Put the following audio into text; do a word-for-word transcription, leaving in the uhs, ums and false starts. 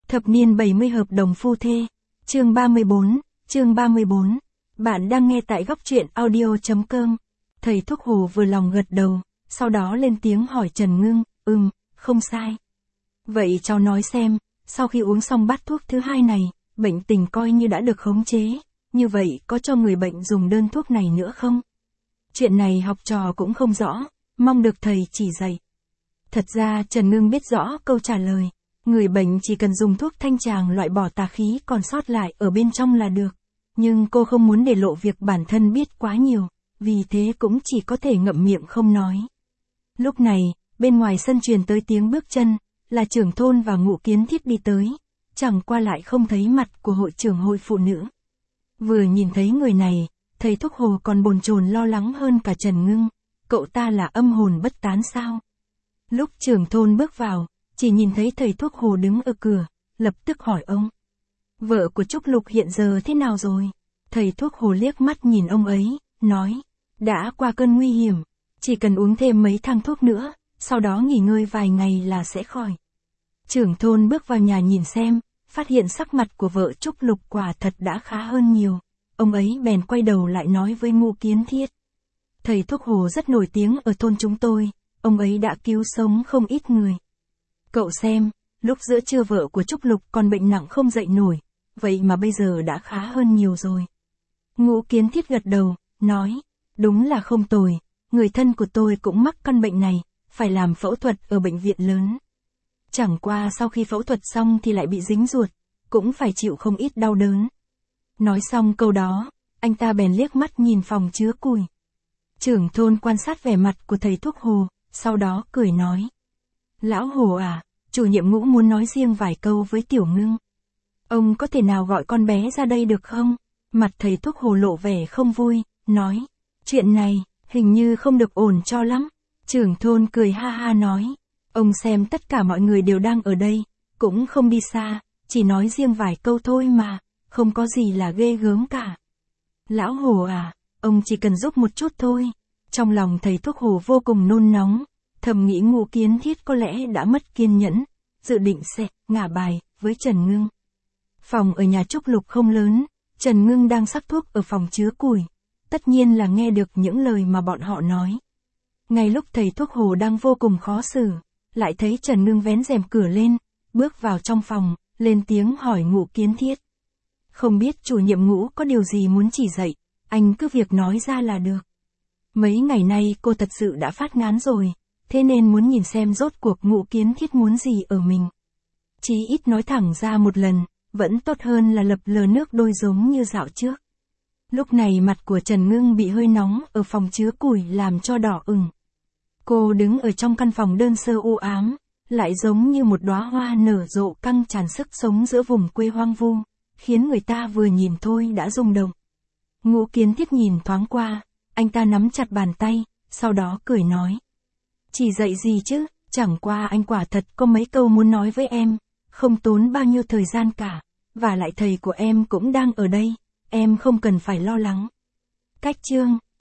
Thập niên bảy mươi hợp đồng phu thê. Chương ba mươi bốn, chương ba mươi bốn. Bạn đang nghe tại góc truyện audio chấm com. Thầy thuốc Hồ vừa lòng gật đầu, sau đó lên tiếng hỏi Trần Ngưng, ừm, không sai. Vậy cháu nói xem, sau khi uống xong bát thuốc thứ hai này, bệnh tình coi như đã được khống chế, như vậy có cho người bệnh dùng đơn thuốc này nữa không? Chuyện này học trò cũng không rõ, mong được thầy chỉ dạy. Thật ra Trần Ngưng biết rõ câu trả lời, người bệnh chỉ cần dùng thuốc thanh tràng loại bỏ tà khí còn sót lại ở bên trong là được. Nhưng cô không muốn để lộ việc bản thân biết quá nhiều, vì thế cũng chỉ có thể ngậm miệng không nói. Lúc này, bên ngoài sân truyền tới tiếng bước chân, là trưởng thôn và Ngũ Kiến Thiết đi tới, chẳng qua lại không thấy mặt của hội trưởng hội phụ nữ. Vừa nhìn thấy người này, thầy thuốc Hồ còn bồn chồn lo lắng hơn cả Trần Ngưng, cậu ta là âm hồn bất tán sao? Lúc trưởng thôn bước vào, chỉ nhìn thấy thầy thuốc Hồ đứng ở cửa, lập tức hỏi ông. Vợ của Trúc Lục hiện giờ thế nào rồi? Thầy thuốc Hồ liếc mắt nhìn ông ấy, nói, đã qua cơn nguy hiểm, chỉ cần uống thêm mấy thang thuốc nữa, sau đó nghỉ ngơi vài ngày là sẽ khỏi. Trưởng thôn bước vào nhà nhìn xem, phát hiện sắc mặt của vợ Trúc Lục quả thật đã khá hơn nhiều. Ông ấy bèn quay đầu lại nói với Ngũ Kiến Thiết. Thầy thuốc Hồ rất nổi tiếng ở thôn chúng tôi, ông ấy đã cứu sống không ít người. Cậu xem, lúc giữa trưa vợ của Trúc Lục còn bệnh nặng không dậy nổi, vậy mà bây giờ đã khá hơn nhiều rồi. Ngũ Kiến Thiết gật đầu, nói, đúng là không tồi, người thân của tôi cũng mắc căn bệnh này, phải làm phẫu thuật ở bệnh viện lớn. Chẳng qua sau khi phẫu thuật xong thì lại bị dính ruột, cũng phải chịu không ít đau đớn. Nói xong câu đó, anh ta bèn liếc mắt nhìn phòng chứa củi. Trưởng thôn quan sát vẻ mặt của thầy thuốc Hồ, sau đó cười nói. Lão Hồ à, chủ nhiệm Ngũ muốn nói riêng vài câu với Tiểu Ngưng. Ông có thể nào gọi con bé ra đây được không? Mặt thầy thuốc Hồ lộ vẻ không vui, nói. Chuyện này, hình như không được ổn cho lắm. Trưởng thôn cười ha ha nói. Ông xem tất cả mọi người đều đang ở đây, cũng không đi xa, chỉ nói riêng vài câu thôi mà, không có gì là ghê gớm cả. Lão Hồ à, ông chỉ cần giúp một chút thôi. Trong lòng thầy thuốc Hồ vô cùng nôn nóng, thầm nghĩ Ngũ Kiến Thiết có lẽ đã mất kiên nhẫn, dự định sẽ ngả bài với Trần Ngưng. Phòng ở nhà Trúc Lục không lớn, Trần Ngưng đang sắc thuốc ở phòng chứa củi, tất nhiên là nghe được những lời mà bọn họ nói. Ngay lúc thầy thuốc Hồ đang vô cùng khó xử, lại thấy Trần Ngưng vén rèm cửa lên, bước vào trong phòng, lên tiếng hỏi Ngũ Kiến Thiết. Không biết chủ nhiệm Ngũ có điều gì muốn chỉ dạy, anh cứ việc nói ra là được. Mấy ngày nay cô thật sự đã phát ngán rồi, thế nên muốn nhìn xem rốt cuộc Ngũ Kiến Thiết muốn gì ở mình. Chí ít nói thẳng ra một lần, vẫn tốt hơn là lập lờ nước đôi giống như dạo trước. Lúc này mặt của Trần Ngưng bị hơi nóng ở phòng chứa củi làm cho đỏ ửng. Cô đứng ở trong căn phòng đơn sơ u ám, lại giống như một đóa hoa nở rộ căng tràn sức sống giữa vùng quê hoang vu, khiến người ta vừa nhìn thôi đã rung động. Ngũ Kiến Thiết nhìn thoáng qua, anh ta nắm chặt bàn tay, sau đó cười nói. Chỉ dạy gì chứ, chẳng qua anh quả thật có mấy câu muốn nói với em, không tốn bao nhiêu thời gian cả, và lại thầy của em cũng đang ở đây, em không cần phải lo lắng. Cách chương